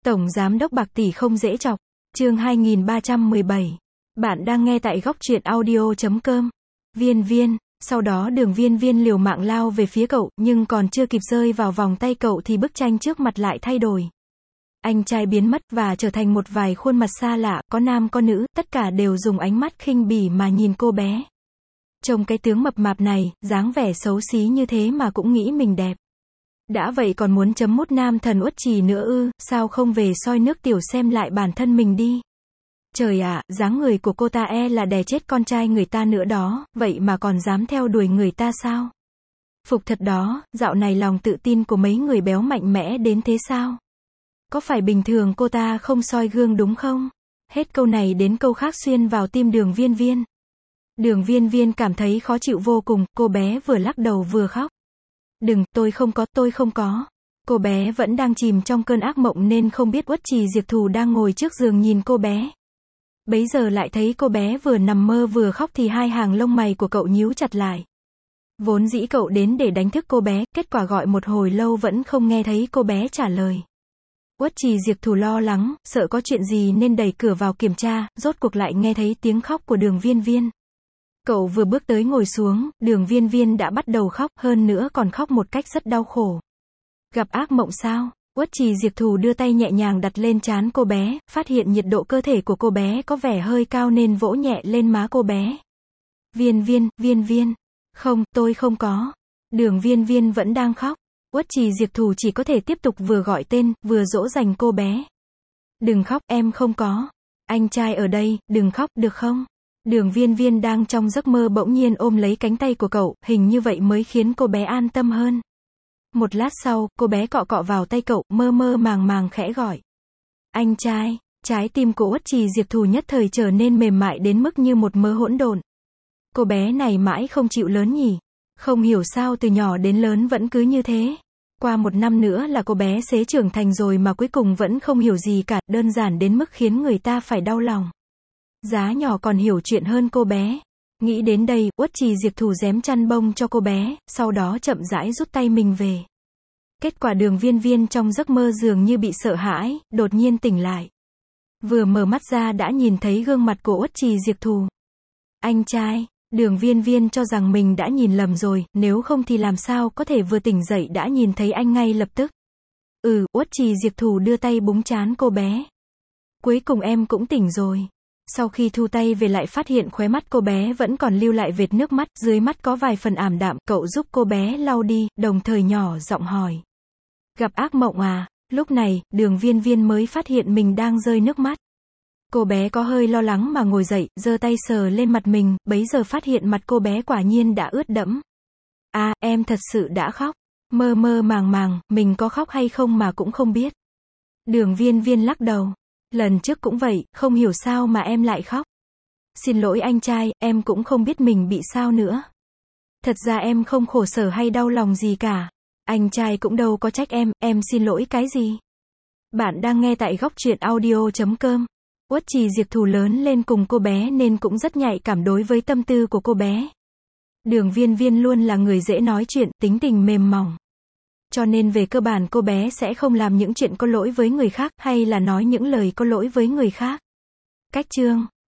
Tổng Giám đốc bạc tỷ không dễ chọc. Chương 2317. Bạn đang nghe tại góc truyện audio.com. Viên Viên. Sau đó Đường Viên Viên liều mạng lao về phía cậu, nhưng còn chưa kịp rơi vào vòng tay cậu thì bức tranh trước mặt lại thay đổi. Anh trai biến mất và trở thành một vài khuôn mặt xa lạ, có nam có nữ, tất cả đều dùng ánh mắt khinh bỉ mà nhìn cô bé. Trông cái tướng mập mạp này, dáng vẻ xấu xí như thế mà cũng nghĩ mình đẹp. Đã vậy còn muốn chấm mút nam thần Uất Trì nữa ư, sao không về soi nước tiểu xem lại bản thân mình đi. Trời ạ, dáng người của cô ta là đè chết con trai người ta nữa đó, vậy mà còn dám theo đuổi người ta sao? Phục thật đó, dạo này lòng tự tin của mấy người béo mạnh mẽ đến thế sao? Có phải bình thường cô ta không soi gương đúng không? Hết câu này đến câu khác xuyên vào tim Đường Viên Viên. Đường Viên Viên cảm thấy khó chịu vô cùng, cô bé vừa lắc đầu vừa khóc. Đừng, tôi không có. Cô bé vẫn đang chìm trong cơn ác mộng nên không biết Uất Trì Diệp Thù đang ngồi trước giường nhìn cô bé. Bấy giờ lại thấy cô bé vừa nằm mơ vừa khóc thì hai hàng lông mày của cậu nhíu chặt lại. Vốn dĩ cậu đến để đánh thức cô bé, kết quả gọi một hồi lâu vẫn không nghe thấy cô bé trả lời. Uất Trì Diệp Thù lo lắng, sợ có chuyện gì nên đẩy cửa vào kiểm tra, rốt cuộc lại nghe thấy tiếng khóc của Đường Viên Viên. Cậu vừa bước tới ngồi xuống, Đường Viên Viên đã bắt đầu khóc, hơn nữa còn khóc một cách rất đau khổ. Gặp ác mộng sao? Uất Trì Diệp Thù đưa tay nhẹ nhàng đặt lên trán cô bé, phát hiện nhiệt độ cơ thể của cô bé có vẻ hơi cao nên vỗ nhẹ lên má cô bé. Viên Viên. Không, tôi không có. Đường Viên Viên vẫn đang khóc. Uất Trì Diệp Thù chỉ có thể tiếp tục vừa gọi tên, vừa dỗ dành cô bé. Đừng khóc, em không có. Anh trai ở đây, đừng khóc, được không? Đường Viên Viên đang trong giấc mơ bỗng nhiên ôm lấy cánh tay của cậu, hình như vậy mới khiến cô bé an tâm hơn. Một lát sau, cô bé cọ cọ vào tay cậu, mơ mơ màng màng khẽ gọi. Anh trai. Trái tim của Uất Trì Diệp Thù nhất thời trở nên mềm mại đến mức như một mớ hỗn độn. Cô bé này mãi không chịu lớn nhỉ? Không hiểu sao từ nhỏ đến lớn vẫn cứ như thế. Qua một năm nữa là cô bé sẽ trưởng thành rồi mà cuối cùng vẫn không hiểu gì cả, đơn giản đến mức khiến người ta phải đau lòng. Giá nhỏ còn hiểu chuyện hơn cô bé. Nghĩ đến đây, Uất Trì Diệp Thù giém chăn bông cho cô bé, sau đó chậm rãi rút tay mình về. Kết quả Đường Viên Viên trong giấc mơ dường như bị sợ hãi, đột nhiên tỉnh lại. Vừa mở mắt ra đã nhìn thấy gương mặt của Uất Trì Diệp Thù. Anh trai. Đường Viên Viên cho rằng mình đã nhìn lầm rồi, nếu không thì làm sao có thể vừa tỉnh dậy đã nhìn thấy anh ngay lập tức. Uất Trì Diệp Thù đưa tay búng trán cô bé. Cuối cùng em cũng tỉnh rồi. Sau khi thu tay về lại phát hiện khóe mắt cô bé vẫn còn lưu lại vệt nước mắt, dưới mắt có vài phần ảm đạm, cậu giúp cô bé lau đi, đồng thời nhỏ giọng hỏi. Gặp ác mộng à? Lúc này, Đường Viên Viên mới phát hiện mình đang rơi nước mắt. Cô bé có hơi lo lắng mà ngồi dậy, giơ tay sờ lên mặt mình, bấy giờ phát hiện mặt cô bé quả nhiên đã ướt đẫm. Em thật sự đã khóc. Mơ mơ màng màng, mình có khóc hay không mà cũng không biết. Đường Viên Viên lắc đầu. Lần trước cũng vậy, không hiểu sao mà em lại khóc. Xin lỗi anh trai, em cũng không biết mình bị sao nữa. Thật ra em không khổ sở hay đau lòng gì cả. Anh trai cũng đâu có trách em xin lỗi cái gì. Bạn đang nghe tại góc truyện audio.com. Uất Trì Diệp Thù lớn lên cùng cô bé nên cũng rất nhạy cảm đối với tâm tư của cô bé. Đường Viên Viên luôn là người dễ nói chuyện, tính tình mềm mỏng. Cho nên về cơ bản cô bé sẽ không làm những chuyện có lỗi với người khác, hay là nói những lời có lỗi với người khác. Cách chương